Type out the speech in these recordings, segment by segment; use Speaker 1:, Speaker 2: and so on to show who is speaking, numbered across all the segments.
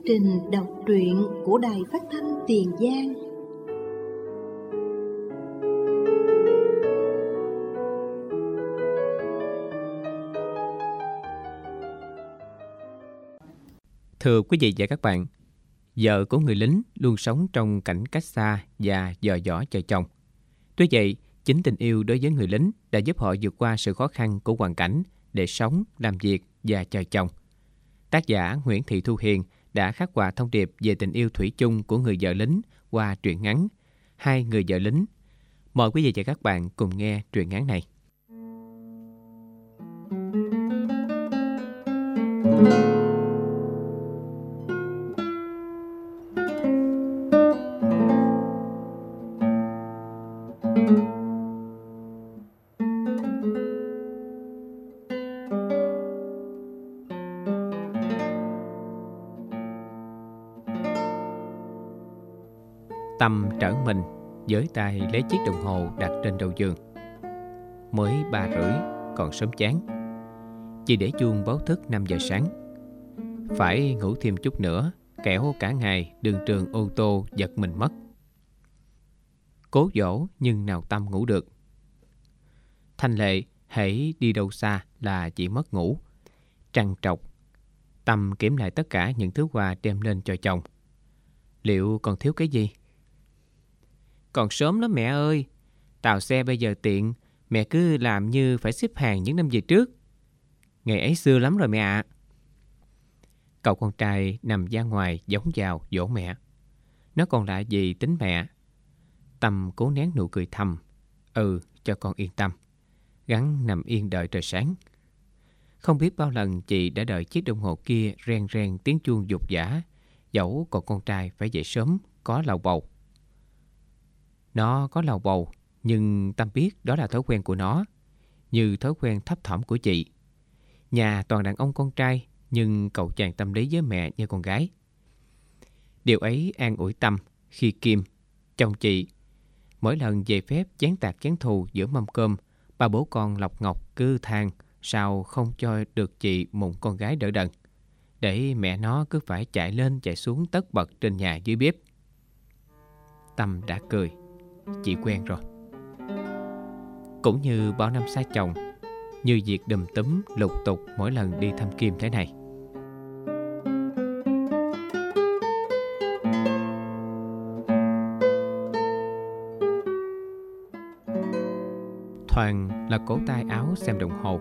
Speaker 1: trình đọc truyện của Đài Phát thanh Tiền Giang.
Speaker 2: Thưa quý vị và các bạn, vợ của người lính luôn sống trong cảnh cách xa và dò dỏ chờ chồng. Tuy vậy, chính tình yêu đối với người lính đã giúp họ vượt qua sự khó khăn của hoàn cảnh để sống, làm việc và chờ chồng. Tác giả Nguyễn Thị Thu Hiền đã khắc họa thông điệp về tình yêu thủy chung của người vợ lính qua truyện ngắn Hai người vợ lính. Mời quý vị và các bạn cùng nghe truyện ngắn này. Tâm trở mình, với tay lấy chiếc đồng hồ đặt trên đầu giường. Mới 3:30, còn sớm chán. Chị để chuông báo thức 5 giờ sáng. Phải ngủ thêm chút nữa, kẻo cả ngày đường trường ô tô giật mình mất. Cố dỗ nhưng nào Tâm ngủ được. Thanh Lệ hễ đi đâu xa là chị mất ngủ. Trằn trọc, Tâm kiểm lại tất cả những thứ quà đem lên cho chồng. Liệu còn thiếu cái gì? Còn sớm lắm mẹ ơi. Tàu xe bây giờ tiện, mẹ cứ làm như phải xếp hàng những năm về trước. Ngày ấy xưa lắm rồi mẹ ạ. Cậu con trai nằm ra ngoài giống vào dỗ mẹ. Nó còn lại gì tính mẹ. Tâm cố nén nụ cười thầm. Cho con yên tâm. Gắng nằm yên đợi trời sáng. Không biết bao lần chị đã đợi chiếc đồng hồ kia reng reng tiếng chuông dục dã, dẫu còn con trai phải dậy sớm, có lầu bầu. Nó có lầu bầu, nhưng Tâm biết đó là thói quen của nó, như thói quen thấp thỏm của chị. Nhà toàn đàn ông con trai, nhưng cậu chàng tâm lý với mẹ như con gái. Điều ấy an ủi Tâm khi Kim, chồng chị, mỗi lần về phép chén tạc chén thù giữa mâm cơm, ba bố con lọc ngọc cứ than sao không cho được chị mụn con gái đỡ đần, để mẹ nó cứ phải chạy lên chạy xuống tất bật trên nhà dưới bếp. Tâm đã cười. Chị quen rồi. Cũng như bao năm xa chồng, như việc đùm túm lục tục mỗi lần đi thăm Kim thế này. Thoàn là cổ tay áo xem đồng hồ.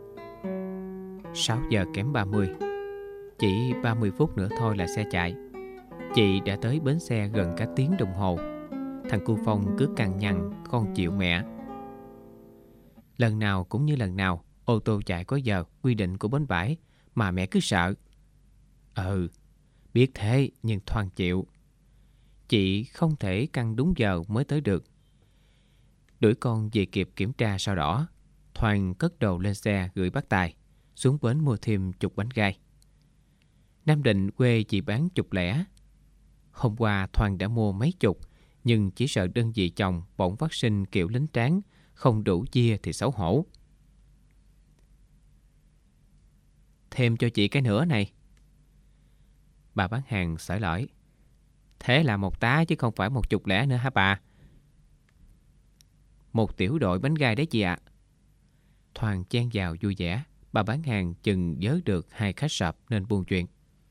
Speaker 2: 6 giờ kém 30. Chỉ 30 phút nữa thôi là xe chạy. Chị đã tới bến xe gần cả tiếng đồng hồ. Thằng Cu Phong cứ cằn nhằn con chịu mẹ. Lần nào cũng như lần nào, ô tô chạy có giờ quy định của bến bãi mà mẹ cứ sợ. Biết thế nhưng Thoan chịu. Chị không thể căng đúng giờ mới tới được. Đuổi con về kịp kiểm tra sao đỏ, Thoan cất đồ lên xe gửi bác Tài, xuống bến mua thêm chục bánh gai. Nam Định quê chị bán chục lẻ. Hôm qua Thoan đã mua mấy chục, nhưng chỉ sợ đơn vị chồng bỗng phát sinh kiểu lính tráng, không đủ chia thì xấu hổ. Thêm cho chị cái nữa này. Bà bán hàng xởi lởi. Thế là một tá chứ không phải một chục lẻ nữa hả bà? Một tiểu đội bánh gai đấy chị ạ. Thoàn chen vào vui vẻ. Bà bán hàng chừng vớ được 2 khách sập nên buôn chuyện.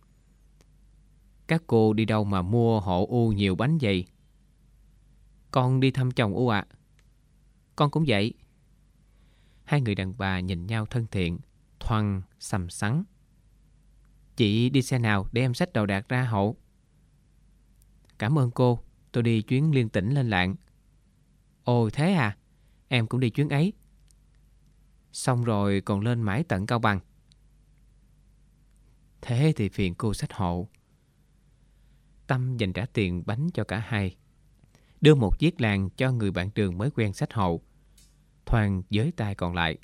Speaker 2: Các cô đi đâu mà mua hộ U nhiều bánh vậy? Con đi thăm chồng U ạ. Con cũng vậy. Hai người đàn bà nhìn nhau thân thiện, Thoăn sầm sắn. Chị đi xe nào để em xách đồ đạc ra hộ? Cảm ơn cô, tôi đi chuyến liên tỉnh lên Lạng. Ồ thế à, em cũng đi chuyến ấy. Xong rồi còn lên mãi tận Cao Bằng. Thế thì phiền cô xách hộ. Tâm dành trả tiền bánh cho cả hai, đưa một chiếc làng cho người bạn trường mới quen xách hộ. Thoan với tay còn lại.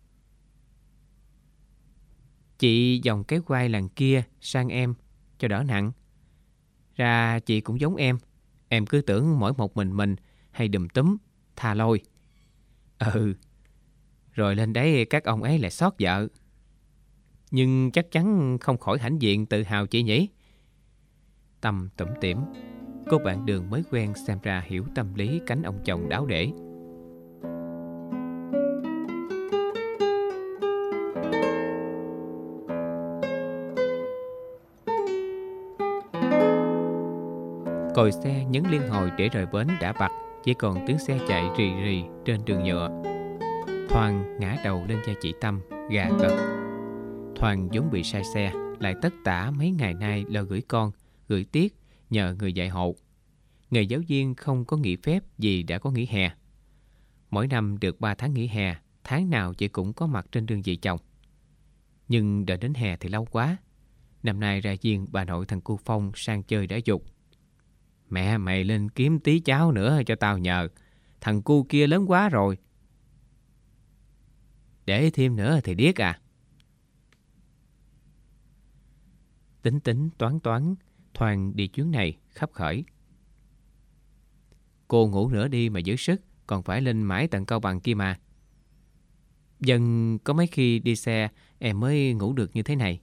Speaker 2: Chị vòng cái quai làng kia sang em cho đỡ nặng. Ra chị cũng giống em cứ tưởng mỗi một mình hay đùm túm, thà lôi. Rồi lên đấy các ông ấy lại xót vợ. Nhưng chắc chắn không khỏi hãnh diện tự hào chị nhỉ? Tâm tủm tỉm. Cô bạn Đường mới quen xem ra hiểu tâm lý cánh ông chồng đáo để. Còi xe nhấn liên hồi để rời bến đã bặt, chỉ còn tiếng xe chạy rì rì trên đường nhựa. Thoan ngã đầu lên vai chị Tâm, gà gật. Thoan vốn bị sai xe, lại tất tả mấy ngày nay lo gửi con, gửi tiết nhờ người dạy hộ. Nghề giáo viên không có nghỉ phép vì đã có nghỉ hè. Mỗi năm được 3 tháng nghỉ hè, tháng nào chị cũng có mặt trên đơn vị chồng. Nhưng đợi đến hè thì lâu quá. Năm nay ra viên bà nội thằng cu Phong sang chơi đã giục: "Mẹ mày lên kiếm tí cháo nữa cho tao nhờ. Thằng cu kia lớn quá rồi." "Để thêm nữa thì điếc à." Tính tính toán toán, Thoan đi chuyến này khắp khởi. "Cô ngủ nữa đi mà giữ sức, còn phải lên mãi tận Cao Bằng kia mà." "Dân có mấy khi đi xe em mới ngủ được như thế này."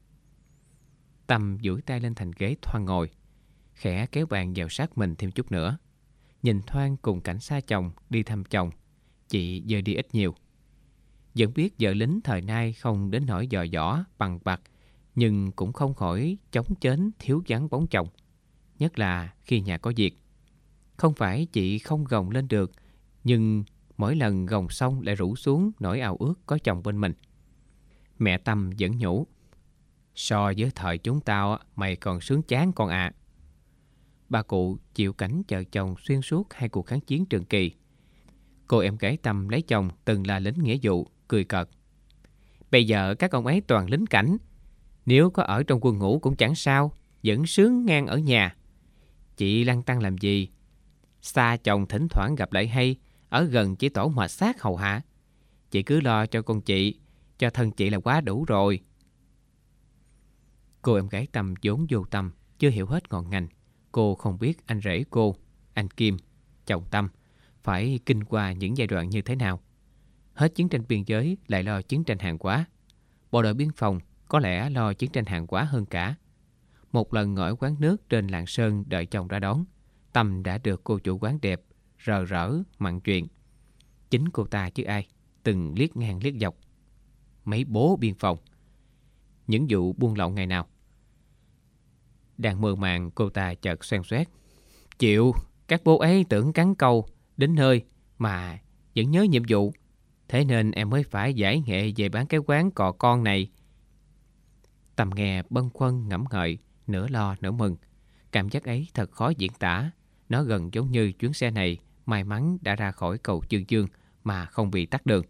Speaker 2: Tâm duỗi tay lên thành ghế Thoan ngồi, khẽ kéo bàn vào sát mình thêm chút nữa. Nhìn Thoan cùng cảnh xa chồng đi thăm chồng, chị dời đi ít nhiều. Vẫn biết vợ lính thời nay không đến nỗi dò dỏ bằng bặt, nhưng cũng không khỏi chóng chến thiếu vắng bóng chồng, nhất là khi nhà có việc. Không phải chị không gồng lên được, nhưng mỗi lần gồng xong lại rủ xuống nỗi ao ước có chồng bên mình. Mẹ Tâm vẫn nhủ: "So với thời chúng tao, mày còn sướng chán con à." Bà cụ chịu cảnh chờ chồng xuyên suốt 2 cuộc kháng chiến trường kỳ. Cô em gái Tâm lấy chồng từng là lính nghĩa vụ, cười cợt: "Bây giờ các ông ấy toàn lính cảnh, nếu có ở trong quân ngũ cũng chẳng sao, vẫn sướng ngang ở nhà. Chị lăn tăn làm gì? Xa chồng thỉnh thoảng gặp lại hay, ở gần chỉ tổ mệt xác hầu hạ. Chị cứ lo cho con chị, cho thân chị là quá đủ rồi." Cô em gái Tâm vốn vô tâm, chưa hiểu hết ngọn ngành. Cô không biết anh rể cô, anh Kim, chồng Tâm, phải kinh qua những giai đoạn như thế nào. Hết chiến tranh biên giới lại lo chiến tranh hàng hóa. Bộ đội biên phòng có lẽ lo chiến tranh hàng hóa hơn cả. Một lần ngồi ở quán nước trên Lạng Sơn đợi chồng ra đón, Tâm đã được cô chủ quán đẹp rờ rỡ mặn chuyện. Chính cô ta chứ ai, từng liếc ngang liếc dọc: "Mấy bố biên phòng, những vụ buôn lậu ngày nào." Đang mơ màng, cô ta chợt xoen xoét: "Chịu, các bố ấy tưởng cắn câu đến nơi mà vẫn nhớ nhiệm vụ. Thế nên em mới phải giải nghệ về bán cái quán cò con này." Tâm nghe bâng khuâng ngẫm ngợi, nửa lo nửa mừng. Cảm giác ấy thật khó diễn tả. Nó gần giống như chuyến xe này may mắn đã ra khỏi cầu Chương Dương mà không bị tắc đường.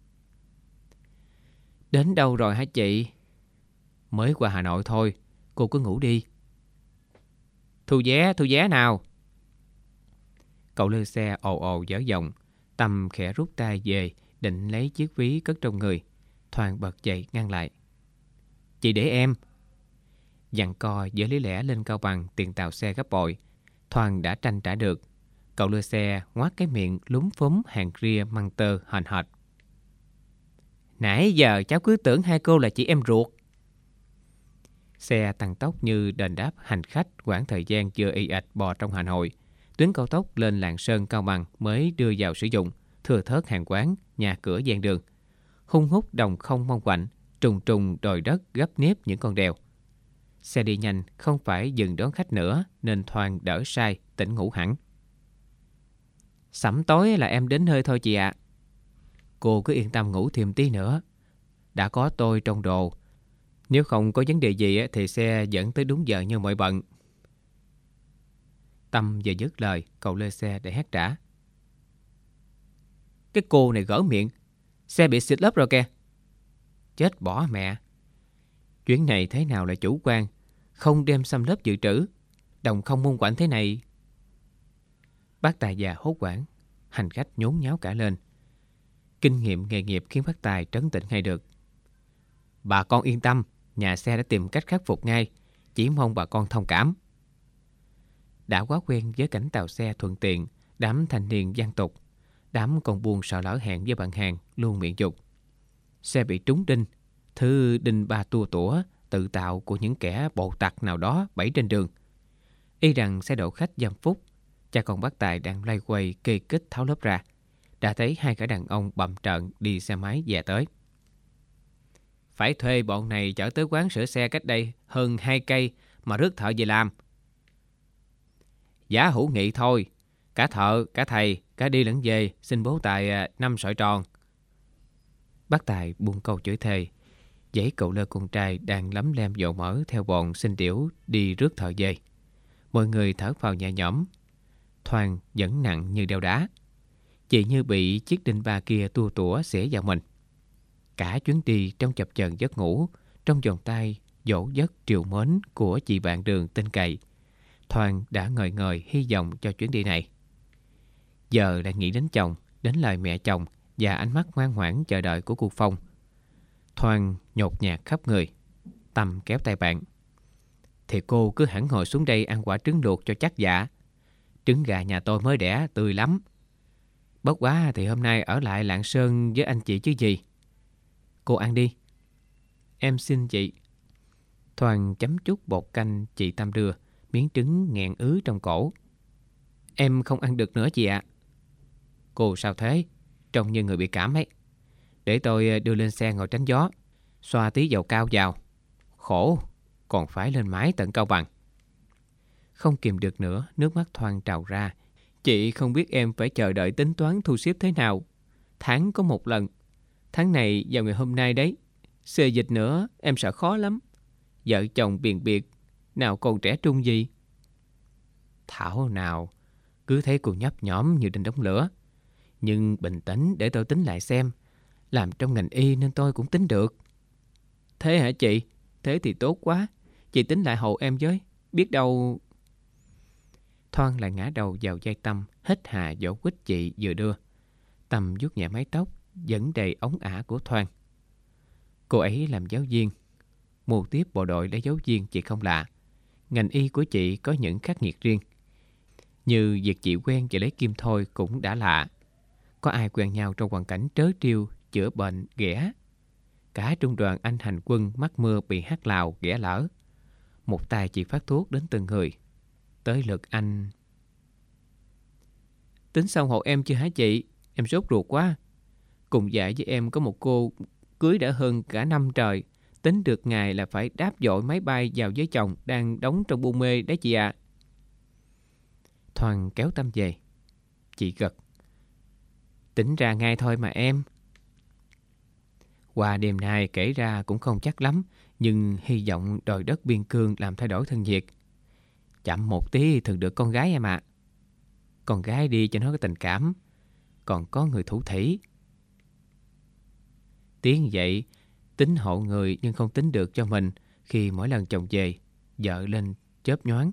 Speaker 2: "Đến đâu rồi hả chị?" "Mới qua Hà Nội thôi, cô cứ ngủ đi." Thu vé nào." Cậu lơ xe ồ ồ dở giọng. Tâm khẽ rút tay về, định lấy chiếc ví cất trong người. Thoan bật dậy ngăn lại: "Chị để em." Giằng co với lý lẽ lên Cao Bằng tiền tàu xe gấp bội, Thoan đã tranh trả được. Cậu lơ xe ngoác cái miệng lúm phúm hàng ria măng tơ hền hệt: "Nãy giờ cháu cứ tưởng hai cô là chị em ruột." Xe tăng tốc như đền đáp hành khách quãng thời gian chưa ì ạch bò trong Hà Nội. Tuyến cao tốc lên Lạng Sơn Cao Bằng mới đưa vào sử dụng, thưa thớt hàng quán, nhà cửa ven đường. Hung hút đồng không mong quạnh, trùng trùng đồi đất gấp nếp những con đèo. Xe đi nhanh, không phải dừng đón khách nữa nên Thoan đỡ say, tỉnh ngủ hẳn. "Sẩm tối là em đến nơi thôi chị ạ." "Cô cứ yên tâm ngủ thêm tí nữa. Đã có tôi trong đồ. Nếu không có vấn đề gì thì xe dẫn tới đúng giờ như mọi bận." Tâm vừa dứt lời, cậu lê xe để hét trả: "Cái cô này gỡ miệng, xe bị xịt lớp rồi kìa." "Chết bỏ mẹ. Chuyến này thế nào là chủ quan, không đem xăm lớp dự trữ, đồng không môn quạnh thế này." Bác Tài già hốt hoảng, hành khách nhốn nháo cả lên. Kinh nghiệm nghề nghiệp khiến bác Tài trấn tĩnh ngay được: "Bà con yên tâm, nhà xe đã tìm cách khắc phục ngay, chỉ mong bà con thông cảm." Đã quá quen với cảnh tàu xe thuận tiện, đám thanh niên gian tục, đám con buôn sợ lỡ hẹn với bạn hàng luôn miệng dục. Xe bị trúng đinh, thứ đinh ba tua tủa tự tạo của những kẻ bộ tặc nào đó bẫy trên đường. Y rằng sẽ đổ khách dăm phút. Cha con bác Tài đang loay quay kê kích tháo lớp ra, đã thấy hai gã đàn ông bậm trợn đi xe máy về tới. Phải thuê bọn này chở tới quán sửa xe cách đây hơn 2 cây mà rước thợ về làm. Giá hữu nghị thôi, cả thợ, cả thầy, cả đi lẫn về, xin bố Tài 5 sợi tròn. Bác Tài buông câu chửi thề, giãy cậu lơ con trai đang lấm lem dầu mỡ theo bọn xin điểu đi rước thợ về. Mọi người thở phào nhẹ nhõm. Thoan vẫn nặng như đeo đá. Chị như bị chiếc đinh ba kia tua tủa xẻ vào mình. Cả chuyến đi trong chập chờn giấc ngủ, trong vòng tay dỗ dất triều mến của chị bạn Đường tin cậy, Thoan đã ngời ngời hy vọng cho chuyến đi này. Giờ lại nghĩ đến chồng, đến lời mẹ chồng và ánh mắt ngoan ngoãn chờ đợi của cô Phong. Thoan nhột nhạt khắp người. Tâm kéo tay bạn. Thì cô cứ hẳn ngồi xuống đây ăn quả trứng luộc cho chắc dạ. Trứng gà nhà tôi mới đẻ tươi lắm. Bất quá thì hôm nay ở lại Lạng Sơn với anh chị chứ gì. Cô ăn đi. Em xin chị. Thoan chấm chút bột canh chị Tâm đưa, miếng trứng nghẹn ứ trong cổ. Em không ăn được nữa chị ạ. Cô sao thế? Trông như người bị cảm ấy. Để tôi đưa lên xe ngồi tránh gió, xoa tí dầu cao vào. Khổ, còn phải lên mái tận Cao Bằng. Không kìm được nữa, nước mắt Thoan trào ra. Chị không biết em phải chờ đợi tính toán thu xếp thế nào. Tháng có một lần. Tháng này vào ngày hôm nay đấy. Xê dịch nữa, em sợ khó lắm. Vợ chồng biền biệt, nào còn trẻ trung gì. Thảo nào, cứ thấy cô nhấp nhõm như trên đống lửa. Nhưng bình tĩnh để tôi tính lại xem. Làm trong ngành y nên tôi cũng tính được. Thế hả chị? Thế thì tốt quá. Chị tính lại hộ em với. Biết đâu... Thoan lại ngã đầu vào vai Tâm, hít hà vỗ quýt chị vừa đưa. Tâm vuốt nhẹ mái tóc, vẫn đầy ống ả của Thoan. Cô ấy làm giáo viên. Mưu tiếp bộ đội lấy giáo viên chị không lạ. Ngành y của chị có những khắc nghiệt riêng. Như việc chị quen và lấy kim thôi cũng đã lạ. Có ai quen nhau trong hoàn cảnh trớ trêu, chữa bệnh, ghẻ. Cả trung đoàn anh hành quân mắc mưa bị hát lào, ghẻ lỡ. Một tay chị phát thuốc đến từng người. Tới lượt anh. Tính xong hộ em chưa hả chị? Em sốt ruột quá. Cùng dạy với em có một cô cưới đã hơn cả năm trời. Tính được ngày là phải đáp dội máy bay vào với chồng đang đóng trong bu mê đấy chị ạ. Thoan kéo Tâm về. Chị gật. Tính ra ngay thôi mà em. Qua đêm nay kể ra cũng không chắc lắm, nhưng hy vọng đồi đất biên cương làm thay đổi thân nhiệt. Chậm một tí thường được con gái em ạ. Con gái đi cho nó có tình cảm. Còn có người thủ thỉ. Tiếng vậy, tính hộ người nhưng không tính được cho mình khi mỗi lần chồng về, vợ lên chớp nhoáng.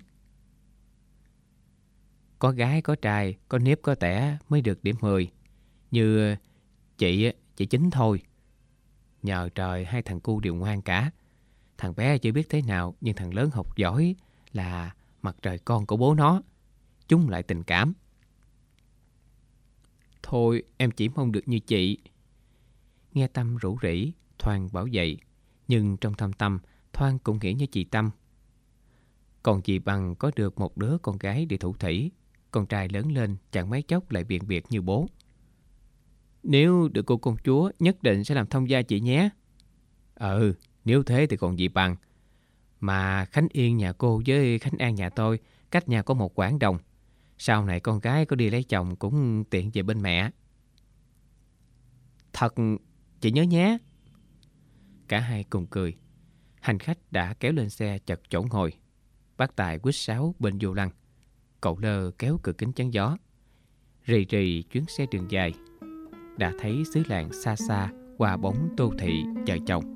Speaker 2: Có gái có trai, có nếp có tẻ mới được điểm 10. Như chị Chính thôi. Nhờ trời hai thằng cu đều ngoan cả. Thằng bé chưa biết thế nào, nhưng thằng lớn học giỏi là mặt trời con của bố nó. Chúng lại tình cảm. Thôi em chỉ mong được như chị. Nghe Tâm rủ rỉ, Thoan bảo vậy. Nhưng trong thâm tâm, Thoan cũng nghĩ như chị Tâm. Còn chị Bằng có được một đứa con gái để thủ thỉ. Con trai lớn lên chẳng mấy chốc lại biện biệt như bố. Nếu được cô công chúa, nhất định sẽ làm thông gia chị nhé. Nếu thế thì còn gì bằng. Mà Khánh Yên nhà cô với Khánh An nhà tôi cách nhà có một quãng đồng. Sau này con gái có đi lấy chồng cũng tiện về bên mẹ. Thật, chị nhớ nhé. Cả hai cùng cười. Hành khách đã kéo lên xe chật chỗ ngồi. Bác Tài quýt sáo bên vô lăng. Cậu Lơ kéo cửa kính chắn gió. Rì rì chuyến xe đường dài. Đã thấy xứ làng xa xa qua bóng Tô Thị vợ chồng.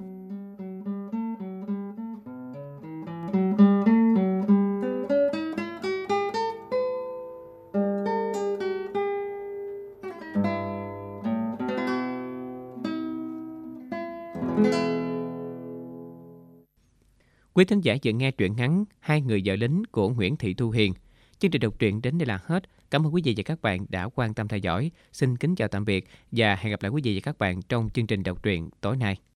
Speaker 2: Quý thính giả vừa nghe truyện ngắn Hai người vợ lính của Nguyễn Thị Thu Hiền. Chương trình đọc truyện đến đây là hết. Cảm ơn quý vị và các bạn đã quan tâm theo dõi. Xin kính chào tạm biệt và hẹn gặp lại quý vị và các bạn trong chương trình đọc truyện tối nay.